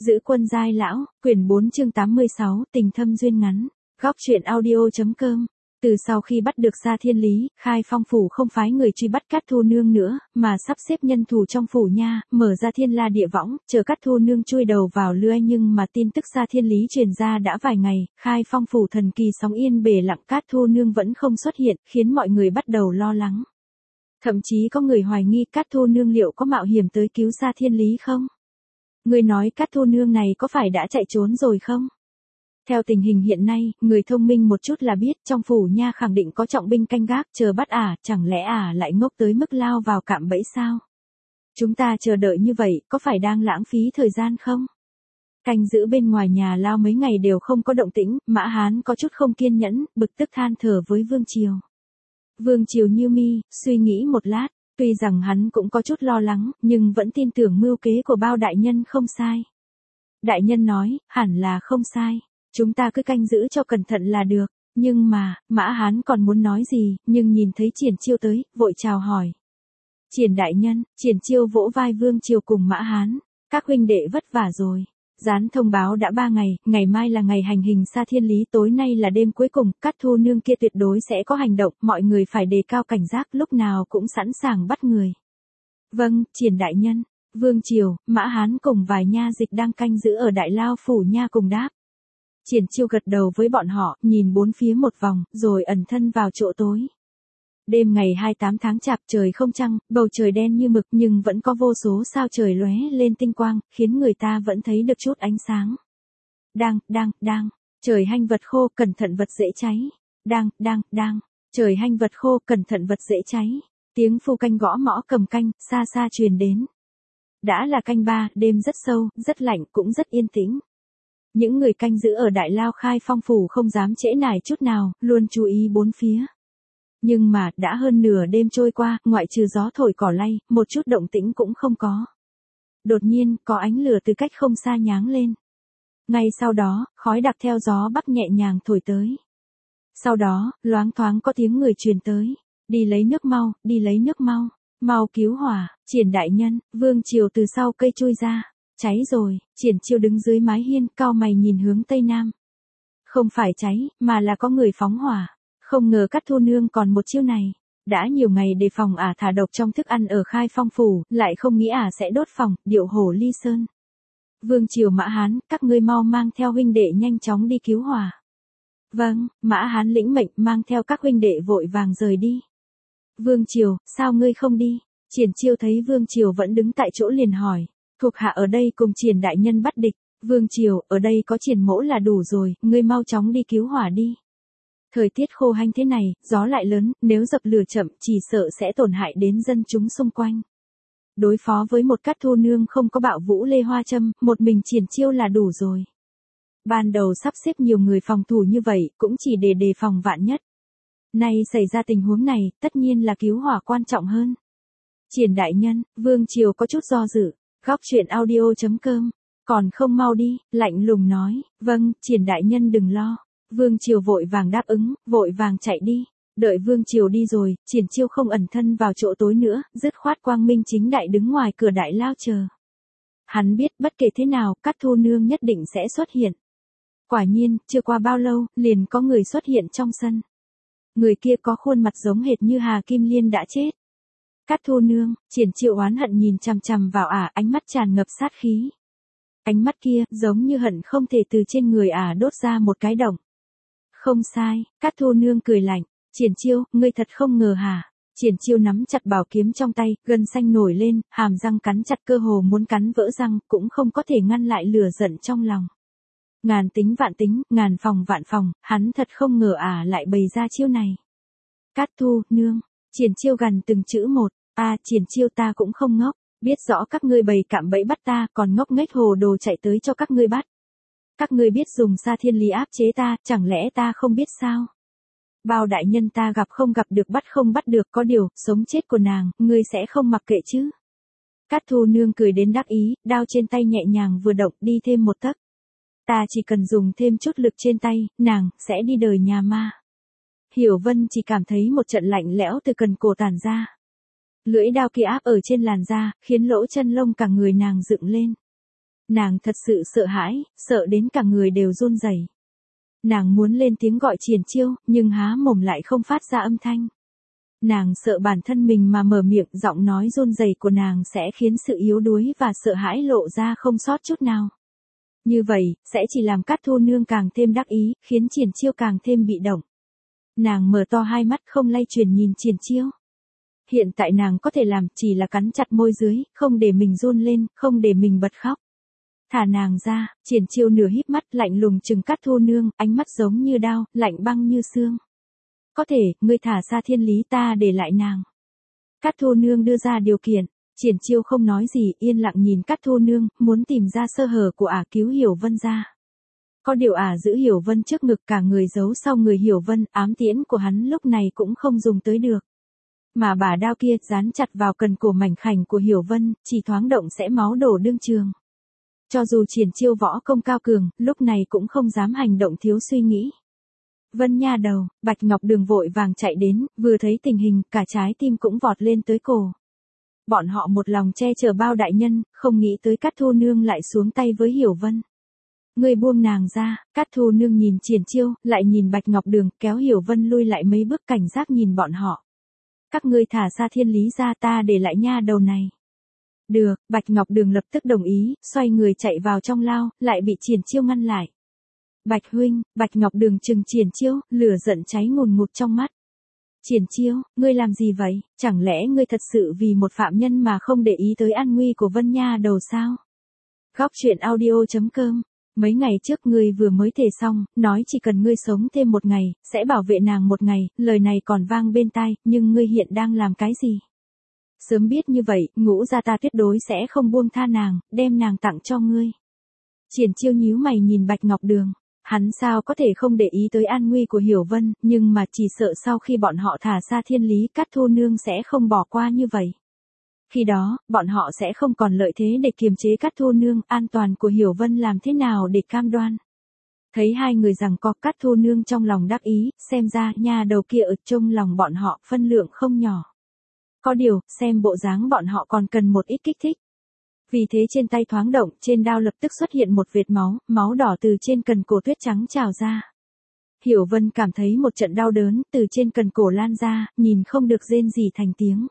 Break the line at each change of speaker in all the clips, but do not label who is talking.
Giữ quân giai lão, quyển 4 chương 86, tình thâm duyên ngắn. Góc truyện audio.com. Từ sau khi bắt được Sa Thiên Lý, Khai Phong phủ không phái người truy bắt Cát Thu Nương nữa, mà sắp xếp nhân thủ trong phủ nha, mở ra thiên la địa võng, chờ Cát Thu Nương chui đầu vào lưới, nhưng mà tin tức Sa Thiên Lý truyền ra đã vài ngày, Khai Phong phủ thần kỳ sóng yên bể lặng, Cát Thu Nương vẫn không xuất hiện, khiến mọi người bắt đầu lo lắng. Thậm chí có người hoài nghi Cát Thu Nương liệu có mạo hiểm tới cứu Sa Thiên Lý không? Người nói Cát Thu Nương này có phải đã chạy trốn rồi không? Theo tình hình hiện nay, người thông minh một chút là biết trong phủ nha khẳng định có trọng binh canh gác chờ bắt chẳng lẽ lại ngốc tới mức lao vào cạm bẫy sao? Chúng ta chờ đợi như vậy có phải đang lãng phí thời gian không? Canh giữ bên ngoài nhà lao mấy ngày đều không có động tĩnh, Mã Hán có chút không kiên nhẫn, bực tức than thở với Vương Triều. Vương Triều nhíu mi, suy nghĩ một lát, tuy rằng hắn cũng có chút lo lắng, nhưng vẫn tin tưởng mưu kế của Bao đại nhân không sai. Đại nhân nói, hẳn là không sai. Chúng ta cứ canh giữ cho cẩn thận là được, nhưng mà, Mã Hán còn muốn nói gì, nhưng nhìn thấy Triển Chiêu tới, vội chào hỏi. Triển đại nhân, Triển Chiêu vỗ vai Vương Triều cùng Mã Hán, các huynh đệ vất vả rồi. Gián thông báo đã 3 ngày, ngày mai là ngày hành hình Sa Thiên Lý, tối nay là đêm cuối cùng, Cát Thu Nương kia tuyệt đối sẽ có hành động, mọi người phải đề cao cảnh giác, lúc nào cũng sẵn sàng bắt người. Vâng, Triển đại nhân. Vương Triều, Mã Hán cùng vài nha dịch đang canh giữ ở đại lao phủ nha cùng đáp. Triển Chiêu gật đầu với bọn họ, nhìn bốn phía một vòng, rồi ẩn thân vào chỗ tối. Đêm ngày 28 tháng Chạp, trời không trăng, bầu trời đen như mực, nhưng vẫn có vô số sao trời lóe lên tinh quang, khiến người ta vẫn thấy được chút ánh sáng. Đang, trời hanh vật khô, cẩn thận vật dễ cháy. Đang, trời hanh vật khô, cẩn thận vật dễ cháy. Tiếng phu canh gõ mõ cầm canh, xa xa truyền đến. Đã là canh 3, đêm rất sâu, rất lạnh, cũng rất yên tĩnh. Những người canh giữ ở đại lao Khai Phong phủ không dám trễ nải chút nào, luôn chú ý bốn phía. Nhưng mà, đã hơn nửa đêm trôi qua, ngoại trừ gió thổi cỏ lay, một chút động tĩnh cũng không có. Đột nhiên, có ánh lửa từ cách không xa nháng lên. Ngay sau đó, khói đặc theo gió bắc nhẹ nhàng thổi tới. Sau đó, loáng thoáng có tiếng người truyền tới. Đi lấy nước mau, đi lấy nước mau. Mau cứu hỏa, Triển đại nhân, Vương Triều từ sau cây chui ra. Cháy rồi, Triển Chiêu đứng dưới mái hiên, cau mày nhìn hướng tây nam. Không phải cháy, mà là có người phóng hỏa. Không ngờ Cát Thu Nương còn một chiêu này. Đã nhiều ngày đề phòng thả độc trong thức ăn ở Khai Phong phủ, lại không nghĩ sẽ đốt phòng, điệu hổ ly sơn. Vương Triều, Mã Hán, các ngươi mau mang theo huynh đệ nhanh chóng đi cứu hỏa. Vâng, Mã Hán lĩnh mệnh mang theo các huynh đệ vội vàng rời đi. Vương Triều, sao ngươi không đi? Triển Chiêu thấy Vương Triều vẫn đứng tại chỗ liền hỏi. Thuộc hạ ở đây cùng Triển đại nhân bắt địch. Vương Triều, ở đây có Triển mỗ là đủ rồi, ngươi mau chóng đi cứu hỏa đi. Thời tiết khô hanh thế này, gió lại lớn, nếu dập lửa chậm chỉ sợ sẽ tổn hại đến dân chúng xung quanh. Đối phó với một Cát Thu Nương không có bạo vũ lê hoa châm, một mình Triển Chiêu là đủ rồi. Ban đầu sắp xếp nhiều người phòng thủ như vậy, cũng chỉ để đề phòng vạn nhất. Nay xảy ra tình huống này, tất nhiên là cứu hỏa quan trọng hơn. Triển đại nhân, Vương Triều có chút do dự. Góc truyện audio.com. Còn không mau đi, lạnh lùng nói. Vâng, Triển đại nhân đừng lo. Vương Triều vội vàng đáp ứng, vội vàng chạy đi. Đợi Vương Triều đi rồi, Triển Chiêu không ẩn thân vào chỗ tối nữa, dứt khoát quang minh chính đại đứng ngoài cửa đại lao chờ. Hắn biết bất kể thế nào, Cát Thu Nương nhất định sẽ xuất hiện. Quả nhiên, chưa qua bao lâu, liền có người xuất hiện trong sân. Người kia có khuôn mặt giống hệt như Hà Kim Liên đã chết. Cát Thu Nương, Triển Chiêu oán hận nhìn chằm chằm vào ánh mắt tràn ngập sát khí. Ánh mắt kia, giống như hận không thể từ trên người đốt ra một cái động. Không sai, Cát Thu Nương cười lạnh. Triển Chiêu, ngươi thật không ngờ hả? Triển Chiêu nắm chặt bảo kiếm trong tay, gân xanh nổi lên, hàm răng cắn chặt cơ hồ muốn cắn vỡ răng, cũng không có thể ngăn lại lửa giận trong lòng. Ngàn tính vạn tính, ngàn phòng vạn phòng, hắn thật không ngờ lại bày ra chiêu này. Cát Thu Nương, Triển Chiêu gằn từng chữ một. Triển Chiêu, ta cũng không ngốc, biết rõ các ngươi bày cạm bẫy bắt ta, còn ngốc nghếch hồ đồ chạy tới cho các ngươi bắt. Các ngươi biết dùng Sa Thiên Lý áp chế ta, chẳng lẽ ta không biết sao? Bao đại nhân ta gặp không gặp được, bắt không bắt được, có điều, sống chết của nàng, ngươi sẽ không mặc kệ chứ? Cát Thu Nương cười đến đắc ý, đao trên tay nhẹ nhàng vừa động, đi thêm một tấc. Ta chỉ cần dùng thêm chút lực trên tay, nàng sẽ đi đời nhà ma. Hiểu Vân chỉ cảm thấy một trận lạnh lẽo từ cần cổ tản ra. Lưỡi đao kia áp ở trên làn da, khiến lỗ chân lông cả người nàng dựng lên. Nàng thật sự sợ hãi, sợ đến cả người đều run rẩy. Nàng muốn lên tiếng gọi Triển Chiêu, nhưng há mồm lại không phát ra âm thanh. Nàng sợ bản thân mình mà mở miệng, giọng nói run rẩy của nàng sẽ khiến sự yếu đuối và sợ hãi lộ ra không sót chút nào. Như vậy, sẽ chỉ làm Cát Thu Nương càng thêm đắc ý, khiến Triển Chiêu càng thêm bị động. Nàng mở to hai mắt không lay chuyển nhìn Triển Chiêu. Hiện tại nàng có thể làm chỉ là cắn chặt môi dưới, không để mình run lên, không để mình bật khóc. Thả nàng ra, Triển Chiêu nửa híp mắt lạnh lùng trừng Cát Thu Nương, ánh mắt giống như đao, lạnh băng như xương. Có thể, ngươi thả ra Thiên Lý, ta để lại nàng. Cát Thu Nương đưa ra điều kiện. Triển Chiêu không nói gì, yên lặng nhìn Cát Thu Nương, muốn tìm ra sơ hở của ả cứu Hiểu Vân ra. Có điều ả giữ Hiểu Vân trước ngực, cả người giấu sau người Hiểu Vân, ám tiễn của hắn lúc này cũng không dùng tới được. Mà bả đao kia dán chặt vào cần cổ mảnh khảnh của Hiểu Vân, chỉ thoáng động sẽ máu đổ đương trường. Cho dù Triển Chiêu võ công cao cường, lúc này cũng không dám hành động thiếu suy nghĩ. Vân nha đầu, Bạch Ngọc Đường vội vàng chạy đến, vừa thấy tình hình, cả trái tim cũng vọt lên tới cổ. Bọn họ một lòng che chở Bao đại nhân, không nghĩ tới Cát Thu Nương lại xuống tay với Hiểu Vân. Người buông nàng ra. Cát Thu Nương nhìn Triển Chiêu, lại nhìn Bạch Ngọc Đường, kéo Hiểu Vân lui lại mấy bước, cảnh giác nhìn bọn họ. Các ngươi thả ra Thiên Lý ra, ta để lại nha đầu này. Được, Bạch Ngọc Đường lập tức đồng ý, xoay người chạy vào trong lao, lại bị Triển Chiêu ngăn lại. Bạch huynh. Bạch Ngọc Đường trừng Triển Chiêu, lửa giận cháy ngùn ngụt trong mắt. Triển Chiêu, ngươi làm gì vậy? Chẳng lẽ ngươi thật sự vì một phạm nhân mà không để ý tới an nguy của Vân nha đầu sao? Góc truyện audio.com. Mấy ngày trước ngươi vừa mới thề xong, nói chỉ cần ngươi sống thêm một ngày, sẽ bảo vệ nàng một ngày, lời này còn vang bên tai, nhưng ngươi hiện đang làm cái gì? Sớm biết như vậy, Ngũ gia ta tuyệt đối sẽ không buông tha nàng, đem nàng tặng cho ngươi. Triển Chiêu nhíu mày nhìn Bạch Ngọc Đường. Hắn sao có thể không để ý tới an nguy của Hiểu Vân, nhưng mà chỉ sợ sau khi bọn họ thả ra Thiên Lý, Cát Thu Nương sẽ không bỏ qua như vậy. Khi đó, bọn họ sẽ không còn lợi thế để kiềm chế Cát Thu Nương, an toàn của Hiểu Vân làm thế nào để cam đoan. Thấy hai người giằng co, Cát Thu Nương trong lòng đắc ý, xem ra nha đầu kia ở trong lòng bọn họ phân lượng không nhỏ. Có điều, xem bộ dáng bọn họ còn cần một ít kích thích. Vì thế trên tay thoáng động, trên đao lập tức xuất hiện một vệt máu, máu đỏ từ trên cần cổ tuyết trắng trào ra. Hiểu Vân cảm thấy một trận đau đớn, từ trên cần cổ lan ra, nhìn không được rên gì thành tiếng.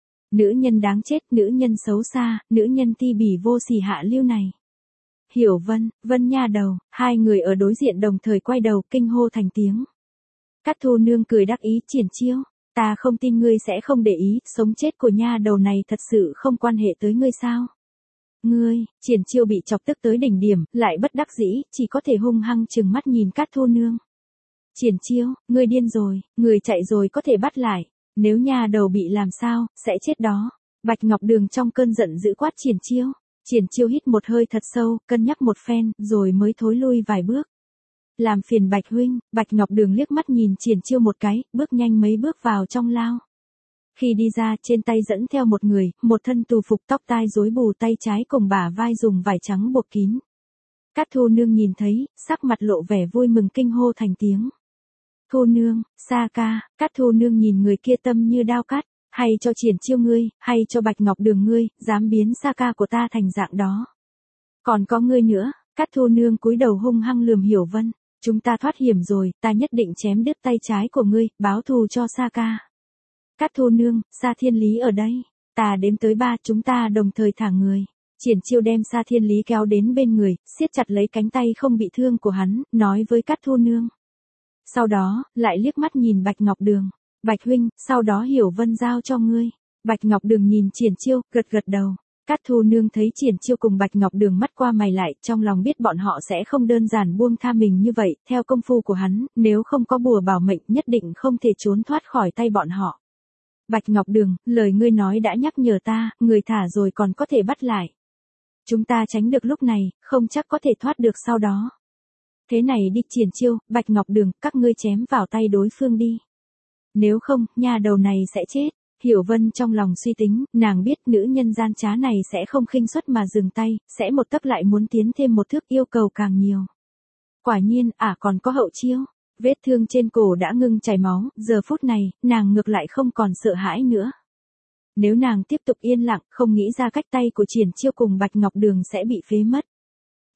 Nữ nhân đáng chết, nữ nhân xấu xa, nữ nhân ti bỉ vô sỉ hạ lưu này. Hiểu Vân, Vân nha đầu, hai người ở đối diện đồng thời quay đầu, kinh hô thành tiếng. Cát Thu Nương cười đắc ý, Triển Chiêu, ta không tin ngươi sẽ không để ý, sống chết của nha đầu này thật sự không quan hệ tới ngươi sao? Ngươi. Triển Chiêu bị chọc tức tới đỉnh điểm, lại bất đắc dĩ, chỉ có thể hung hăng trừng mắt nhìn Cát Thu Nương. Triển Chiêu, ngươi điên rồi, người chạy rồi có thể bắt lại, nếu nha đầu bị làm sao, sẽ chết đó. Bạch Ngọc Đường trong cơn giận dữ quát Triển Chiêu. Triển Chiêu hít một hơi thật sâu, cân nhắc một phen, rồi mới thối lui vài bước. Làm phiền Bạch huynh. Bạch Ngọc Đường liếc mắt nhìn Triển Chiêu một cái, bước nhanh mấy bước vào trong lao. Khi đi ra, trên tay dẫn theo một người, một thân tù phục, tóc tai rối bù, tay trái cùng bả vai dùng vải trắng buộc kín. Cát Thu Nương nhìn thấy, sắc mặt lộ vẻ vui mừng, kinh hô thành tiếng. Thu Nương, Sa ca. Cát Thu Nương nhìn người kia tâm như đao cắt, hay cho Triển Chiêu ngươi, hay cho Bạch Ngọc Đường ngươi, dám biến Sa ca của ta thành dạng đó. Còn có ngươi nữa. Cát Thu Nương cúi đầu hung hăng lườm Hiểu Vân. Chúng ta thoát hiểm rồi, ta nhất định chém đứt tay trái của ngươi, báo thù cho Sa ca. Cát Thu Nương, Sa Thiên Lý ở đây. Ta đếm tới 3, chúng ta đồng thời thả người. Triển Chiêu đem Sa Thiên Lý kéo đến bên người, siết chặt lấy cánh tay không bị thương của hắn, nói với Cát Thu Nương. Sau đó, lại liếc mắt nhìn Bạch Ngọc Đường. Bạch huynh, sau đó Hiểu Vân giao cho ngươi. Bạch Ngọc Đường nhìn Triển Chiêu, gật gật đầu. Cát Thu Nương thấy Triển Chiêu cùng Bạch Ngọc Đường mắt qua mày lại, trong lòng biết bọn họ sẽ không đơn giản buông tha mình như vậy, theo công phu của hắn, nếu không có bùa bảo mệnh nhất định không thể trốn thoát khỏi tay bọn họ. Bạch Ngọc Đường, lời ngươi nói đã nhắc nhở ta, người thả rồi còn có thể bắt lại. Chúng ta tránh được lúc này, không chắc có thể thoát được sau đó. Thế này đi Triển Chiêu, Bạch Ngọc Đường, các ngươi chém vào tay đối phương đi. Nếu không, nha đầu này sẽ chết. Hiểu Vân trong lòng suy tính, nàng biết nữ nhân gian trá này sẽ không khinh suất mà dừng tay, sẽ một tấc lại muốn tiến thêm một thước, yêu cầu càng nhiều. Quả nhiên, còn có hậu chiêu. Vết thương trên cổ đã ngưng chảy máu, giờ phút này, nàng ngược lại không còn sợ hãi nữa. Nếu nàng tiếp tục yên lặng, không nghĩ ra cách tay của Triển Chiêu cùng Bạch Ngọc Đường sẽ bị phế mất.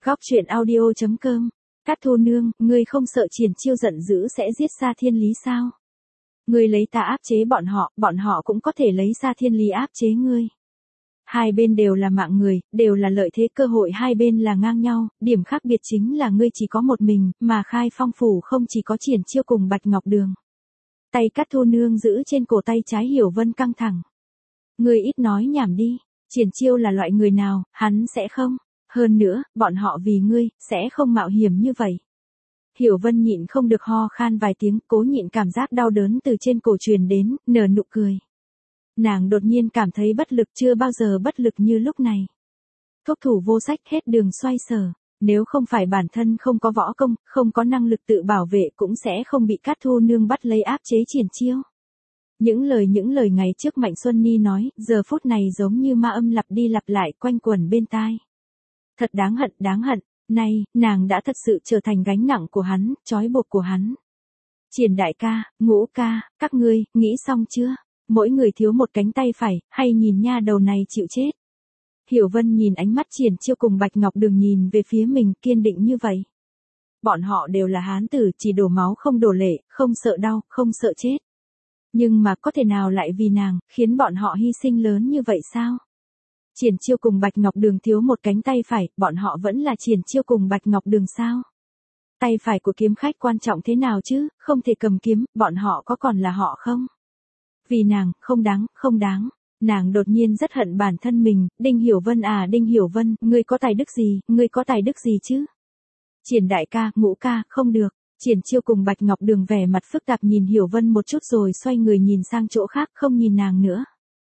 Góc truyện audio.com. Cát Thu Nương, ngươi không sợ Triển Chiêu giận dữ sẽ giết Sa Thiên Lý sao? Ngươi lấy ta áp chế bọn họ cũng có thể lấy Sa Thiên Lý áp chế ngươi. Hai bên đều là mạng người, đều là lợi thế, cơ hội hai bên là ngang nhau, điểm khác biệt chính là ngươi chỉ có một mình, mà Khai Phong phủ không chỉ có Triển Chiêu cùng Bạch Ngọc Đường. Tay Cát Thu Nương giữ trên cổ tay trái Hiểu Vân căng thẳng. Ngươi ít nói nhảm đi, Triển Chiêu là loại người nào, hắn sẽ không. Hơn nữa, bọn họ vì ngươi, sẽ không mạo hiểm như vậy. Hiểu Vân nhịn không được ho khan vài tiếng, cố nhịn cảm giác đau đớn từ trên cổ truyền đến, nở nụ cười. Nàng đột nhiên cảm thấy bất lực, chưa bao giờ bất lực như lúc này. Thuốc thủ vô sách, hết đường xoay sở. Nếu không phải bản thân không có võ công, không có năng lực tự bảo vệ cũng sẽ không bị Cát Thu Nương bắt lấy áp chế Triển Chiêu. Những lời ngày trước Mạnh Xuân Ni nói, giờ phút này giống như ma âm lặp đi lặp lại quanh quẩn bên tai. Thật đáng hận, nay, nàng đã thật sự trở thành gánh nặng của hắn, trói buộc của hắn. Triển đại ca, Ngũ ca, các ngươi, nghĩ xong chưa? Mỗi người thiếu một cánh tay phải, hay nhìn nha đầu này chịu chết. Hiểu Vân nhìn ánh mắt Triển Chiêu cùng Bạch Ngọc Đường nhìn về phía mình, kiên định như vậy. Bọn họ đều là hán tử, chỉ đổ máu không đổ lệ, không sợ đau, không sợ chết. Nhưng mà có thể nào lại vì nàng, khiến bọn họ hy sinh lớn như vậy sao? Triển Chiêu cùng Bạch Ngọc Đường thiếu một cánh tay phải, bọn họ vẫn là Triển Chiêu cùng Bạch Ngọc Đường sao? Tay phải của kiếm khách quan trọng thế nào chứ, không thể cầm kiếm, bọn họ có còn là họ không? Vì nàng, không đáng. Nàng đột nhiên rất hận bản thân mình, Đinh Hiểu Vân à, Đinh Hiểu Vân, ngươi có tài đức gì chứ? Triển đại ca, Ngũ ca, không được. Triển Chiêu cùng Bạch Ngọc Đường vẻ mặt phức tạp nhìn Hiểu Vân một chút rồi xoay người nhìn sang chỗ khác, không nhìn nàng nữa.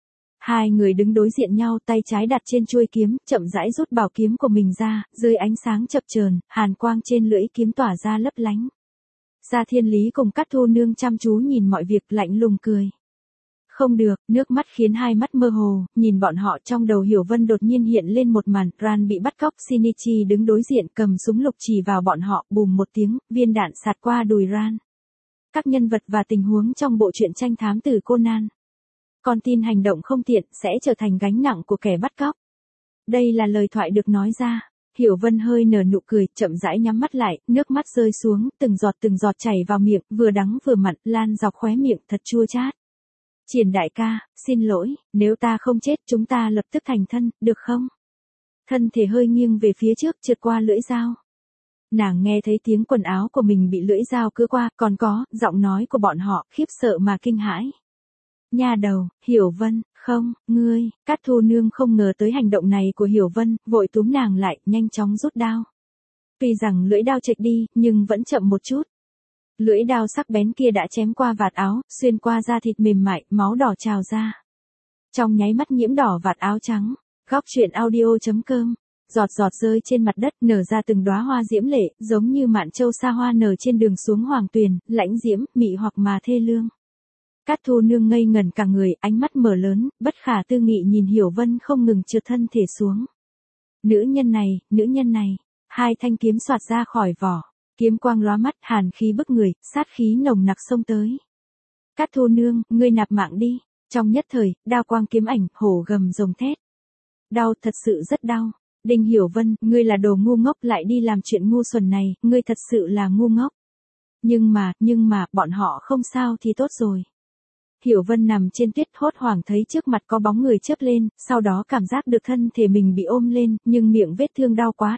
Hai người đứng đối diện nhau, tay trái đặt trên chuôi kiếm, chậm rãi rút bảo kiếm của mình ra, dưới ánh sáng chập chờn, hàn quang trên lưỡi kiếm tỏa ra lấp lánh. Sa Thiên Lý cùng Cát Thu Nương chăm chú nhìn mọi việc, lạnh lùng cười. Không được, nước mắt khiến hai mắt mơ hồ, nhìn bọn họ, trong đầu Hiểu Vân đột nhiên hiện lên một màn, Ran bị bắt cóc, Shinichi đứng đối diện cầm súng lục chỉ vào bọn họ, bùm một tiếng, viên đạn xạt qua đùi Ran. Các nhân vật và tình huống trong bộ truyện tranh thám tử Conan. Con tin hành động không tiện, sẽ trở thành gánh nặng của kẻ bắt cóc. Đây là lời thoại được nói ra. Hiểu Vân hơi nở nụ cười, chậm rãi nhắm mắt lại, nước mắt rơi xuống, từng giọt chảy vào miệng, vừa đắng vừa mặn, lan dọc khóe miệng, thật chua chát. Triển đại ca, xin lỗi, nếu ta không chết chúng ta lập tức thành thân, được không? Thân thể hơi nghiêng về phía trước, trượt qua lưỡi dao. Nàng nghe thấy tiếng quần áo của mình bị lưỡi dao cứa qua, còn có, giọng nói của bọn họ, khiếp sợ mà kinh hãi. Nha đầu, Hiểu Vân, không, ngươi, Cát Thu Nương không ngờ tới hành động này của Hiểu Vân, vội túm nàng lại, nhanh chóng rút đao. Tuy rằng lưỡi đao chệch đi, nhưng vẫn chậm một chút. Lưỡi đao sắc bén kia đã chém qua vạt áo, xuyên qua da thịt mềm mại, máu đỏ trào ra. Trong nháy mắt nhiễm đỏ vạt áo trắng. Góc truyện audio.com. Giọt rơi trên mặt đất, nở ra từng đóa hoa diễm lệ, giống như mạn châu sa hoa nở trên đường xuống hoàng tuyền, lãnh diễm, mị hoặc mà thê lương. Cát Thu Nương ngây ngẩn cả người, ánh mắt mở lớn, bất khả tư nghị nhìn Hiểu Vân không ngừng trượt thân thể xuống. Nữ nhân này, hai thanh kiếm xoạt ra khỏi vỏ. Kiếm quang lóa mắt, hàn khí bức người, sát khí nồng nặc xông tới. Cát Thu Nương, ngươi nạp mạng đi. Trong nhất thời, đao quang kiếm ảnh, hổ gầm rồng thét. Đau, thật sự rất đau. Đinh Hiểu Vân, ngươi là đồ ngu ngốc lại đi làm chuyện ngu xuẩn này, ngươi thật sự là ngu ngốc. Nhưng mà, bọn họ không sao thì tốt rồi. Hiểu Vân nằm trên tuyết hốt hoảng thấy trước mặt có bóng người chớp lên, sau đó cảm giác được thân thể mình bị ôm lên, nhưng miệng vết thương đau quá.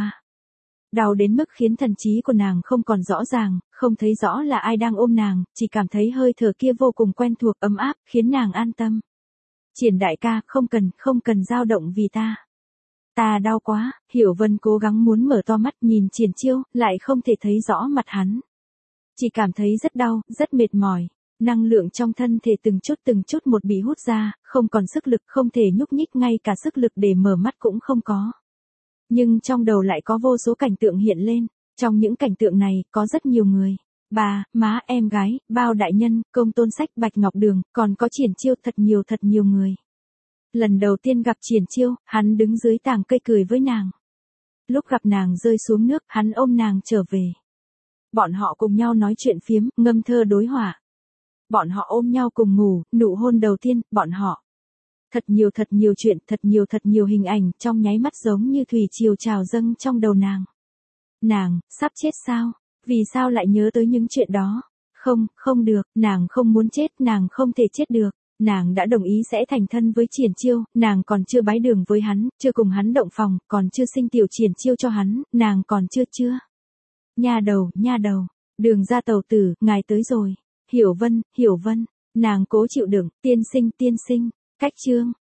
Đau đến mức khiến thần trí của nàng không còn rõ ràng, không thấy rõ là ai đang ôm nàng, chỉ cảm thấy hơi thở kia vô cùng quen thuộc, ấm áp, khiến nàng an tâm. Triển đại ca, không cần dao động vì ta. Ta đau quá, Hiểu Vân cố gắng muốn mở to mắt nhìn Triển Chiêu, lại không thể thấy rõ mặt hắn. Chỉ cảm thấy rất đau, rất mệt mỏi. Năng lượng trong thân thể từng chút một bị hút ra, không còn sức lực, không thể nhúc nhích, ngay cả sức lực để mở mắt cũng không có. Nhưng trong đầu lại có vô số cảnh tượng hiện lên, trong những cảnh tượng này, có rất nhiều người. Bà, má, em gái, Bao đại nhân, Công Tôn Sách, Bạch Ngọc Đường, còn có Triển Chiêu, thật nhiều người. Lần đầu tiên gặp Triển Chiêu, hắn đứng dưới tàng cây cười với nàng. Lúc gặp nàng rơi xuống nước, hắn ôm nàng trở về. Bọn họ cùng nhau nói chuyện phiếm, ngâm thơ đối họa. Bọn họ ôm nhau cùng ngủ, nụ hôn đầu tiên, bọn họ Thật nhiều chuyện, thật nhiều hình ảnh trong nháy mắt giống như thủy triều trào dâng trong đầu nàng. Nàng, sắp chết sao? Vì sao lại nhớ tới những chuyện đó? Không, không được, nàng không muốn chết, nàng không thể chết được. Nàng đã đồng ý sẽ thành thân với Triển Chiêu, nàng còn chưa bái đường với hắn, chưa cùng hắn động phòng, còn chưa sinh tiểu Triển Chiêu cho hắn, nàng còn chưa. Nha đầu, Đường ra tàu tử, ngài tới rồi. Hiểu Vân, nàng cố chịu đựng, tiên sinh, cách chương.